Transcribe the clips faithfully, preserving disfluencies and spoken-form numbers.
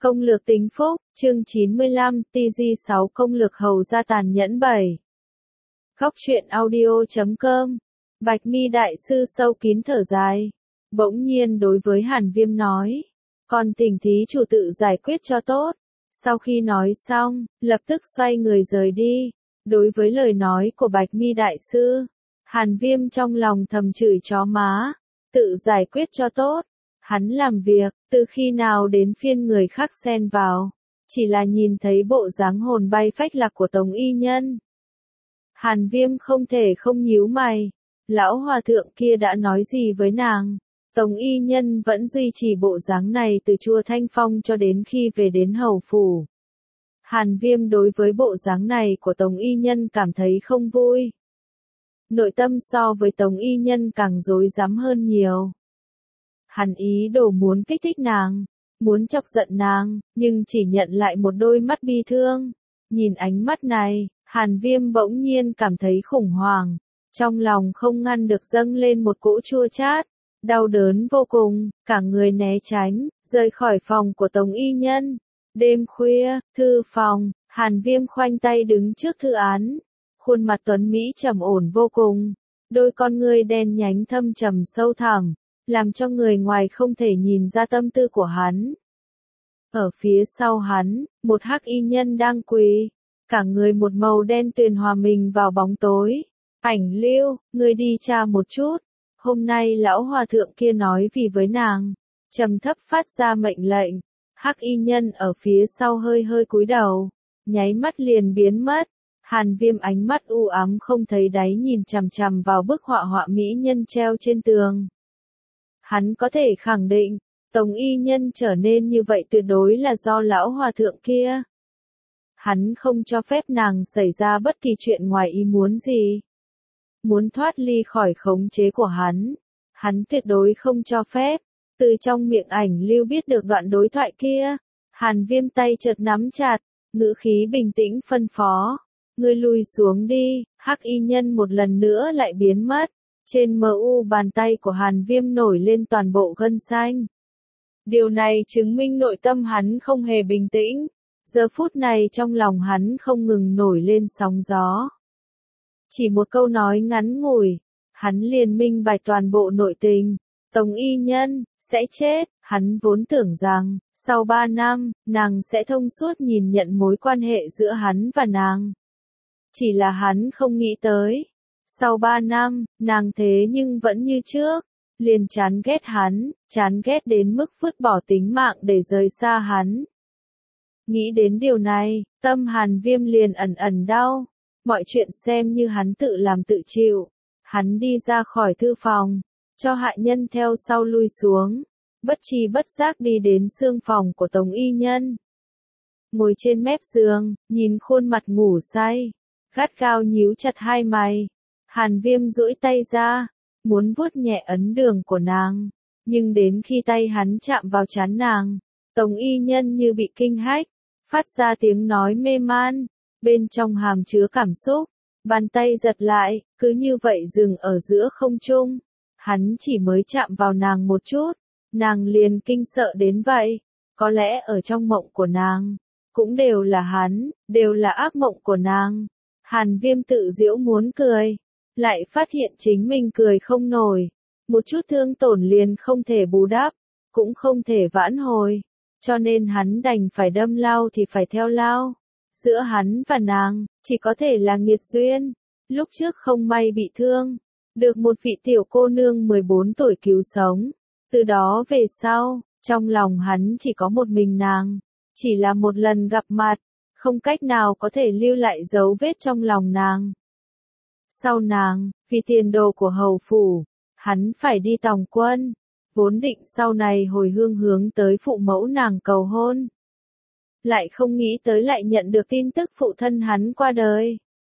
Công lược tính phúc, chương chín mươi lăm, T G sáu công lược hầu gia tàn nhẫn bảy. Góc truyện audio chấm com. Bạch Mi đại sư sâu kín thở dài. Bỗng nhiên đối với Hàn Viêm nói. Còn thỉnh thí chủ tự giải quyết cho tốt. Sau khi nói xong, lập tức xoay người rời đi. Đối với lời nói của Bạch Mi đại sư, Hàn Viêm trong lòng thầm chửi chó má. Tự giải quyết cho tốt. Hắn làm việc, từ khi nào đến phiên người khác xen vào, chỉ là nhìn thấy bộ dáng hồn bay phách lạc của Tống Y Nhân. Hàn Viêm không thể không nhíu mày, lão hòa thượng kia đã nói gì với nàng? Tống Y Nhân vẫn duy trì bộ dáng này từ Chùa Thanh Phong cho đến khi về đến hầu phủ. Hàn Viêm đối với bộ dáng này của Tống Y Nhân cảm thấy không vui. Nội tâm so với Tống Y Nhân càng rối rắm hơn nhiều. Hắn ý đồ muốn kích thích nàng, muốn chọc giận nàng, nhưng chỉ nhận lại một đôi mắt bi thương. Nhìn ánh mắt này, Hàn Viêm bỗng nhiên cảm thấy khủng hoảng, trong lòng không ngăn được dâng lên một cỗ chua chát, đau đớn vô cùng, cả người né tránh, rời khỏi phòng của Tống Y Nhân. Đêm khuya, thư phòng, Hàn Viêm khoanh tay đứng trước thư án, khuôn mặt tuấn mỹ trầm ổn vô cùng, đôi con ngươi đen nhánh thâm trầm sâu thẳm, làm cho người ngoài không thể nhìn ra tâm tư của hắn. Ở phía sau hắn, một hắc y nhân đang quỳ, cả người một màu đen tuyền hòa mình vào bóng tối. Ảnh Lưu, ngươi đi tra một chút, hôm nay lão hòa thượng kia nói vì với nàng, trầm thấp phát ra mệnh lệnh. Hắc y nhân ở phía sau hơi hơi cúi đầu, nháy mắt liền biến mất. Hàn Viêm ánh mắt u ám không thấy đáy nhìn chằm chằm vào bức họa họa mỹ nhân treo trên tường. Hắn có thể khẳng định, Tống Y Nhân trở nên như vậy tuyệt đối là do lão hòa thượng kia. Hắn không cho phép nàng xảy ra bất kỳ chuyện ngoài ý muốn gì. Muốn thoát ly khỏi khống chế của hắn, hắn tuyệt đối không cho phép. Từ trong miệng Ảnh Lưu biết được đoạn đối thoại kia, Hàn Viêm tay chợt nắm chặt, ngữ khí bình tĩnh phân phó. Ngươi lùi xuống đi, hắc y nhân một lần nữa lại biến mất. Trên mờ u bàn tay của Hàn Viêm nổi lên toàn bộ gân xanh. Điều này chứng minh nội tâm hắn không hề bình tĩnh. Giờ phút này trong lòng hắn không ngừng nổi lên sóng gió. Chỉ một câu nói ngắn ngủi, hắn liền minh bạch toàn bộ nội tình. Tống Y Nhân sẽ chết, hắn vốn tưởng rằng, sau ba năm, nàng sẽ thông suốt nhìn nhận mối quan hệ giữa hắn và nàng. Chỉ là hắn không nghĩ tới. Sau ba năm, nàng thế nhưng vẫn như trước, liền chán ghét hắn, chán ghét đến mức vứt bỏ tính mạng để rời xa hắn. Nghĩ đến điều này, tâm Hàn Viêm liền ẩn ẩn đau, mọi chuyện xem như hắn tự làm tự chịu. Hắn đi ra khỏi thư phòng, cho hạ nhân theo sau lui xuống, bất tri bất giác đi đến xương phòng của Tống Y Nhân. Ngồi trên mép giường, nhìn khuôn mặt ngủ say, gắt gao nhíu chặt hai mày. Hàn Viêm duỗi tay ra, muốn vuốt nhẹ ấn đường của nàng, nhưng đến khi tay hắn chạm vào trán nàng, Tống Y Nhân như bị kinh hách, phát ra tiếng nói mê man, bên trong hàm chứa cảm xúc, bàn tay giật lại, cứ như vậy dừng ở giữa không trung. Hắn chỉ mới chạm vào nàng một chút, nàng liền kinh sợ đến vậy, có lẽ ở trong mộng của nàng, cũng đều là hắn, đều là ác mộng của nàng. Hàn Viêm tự giễu muốn cười, lại phát hiện chính mình cười không nổi, một chút thương tổn liền không thể bù đắp, cũng không thể vãn hồi, cho nên hắn đành phải đâm lao thì phải theo lao. Giữa hắn và nàng, chỉ có thể là nghiệt duyên. Lúc trước không may bị thương, được một vị tiểu cô nương mười bốn tuổi cứu sống. Từ đó về sau, trong lòng hắn chỉ có một mình nàng, chỉ là một lần gặp mặt, không cách nào có thể lưu lại dấu vết trong lòng nàng. Sau nàng, vì tiền đồ của hầu phủ, hắn phải đi tòng quân, vốn định sau này hồi hương hướng tới phụ mẫu nàng cầu hôn. Lại không nghĩ tới lại nhận được tin tức phụ thân hắn qua đời.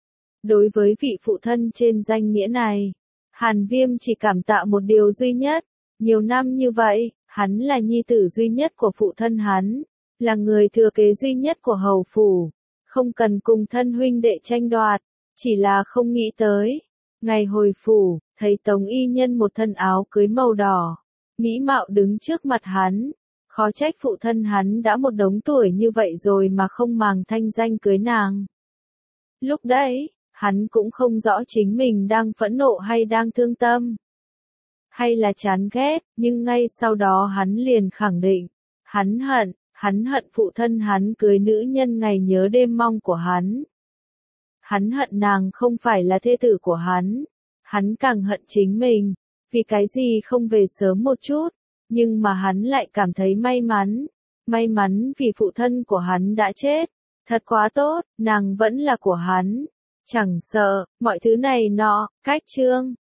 Đối với vị phụ thân trên danh nghĩa này, Hàn Viêm chỉ cảm tạ một điều duy nhất, nhiều năm như vậy, hắn là nhi tử duy nhất của phụ thân hắn, là người thừa kế duy nhất của hầu phủ, không cần cùng thân huynh đệ tranh đoạt. Chỉ là không nghĩ tới, ngày hồi phủ, thấy Tống Y Nhân một thân áo cưới màu đỏ, mỹ mạo đứng trước mặt hắn, Khó trách phụ thân hắn đã một đống tuổi như vậy rồi mà không màng thanh danh cưới nàng. Lúc đấy, hắn cũng không rõ chính mình đang phẫn nộ hay đang thương tâm. Hay là chán ghét, nhưng ngay sau đó hắn liền khẳng định. Hắn hận, hắn hận phụ thân hắn cưới nữ nhân ngày nhớ đêm mong của hắn. Hắn hận nàng không phải là thê tử của hắn. Hắn càng hận chính mình. Vì cái gì không về sớm một chút. Nhưng mà hắn lại cảm thấy may mắn. May mắn vì phụ thân của hắn đã chết. Thật quá tốt, nàng vẫn là của hắn. Chẳng sợ, mọi thứ này nọ, cách chương.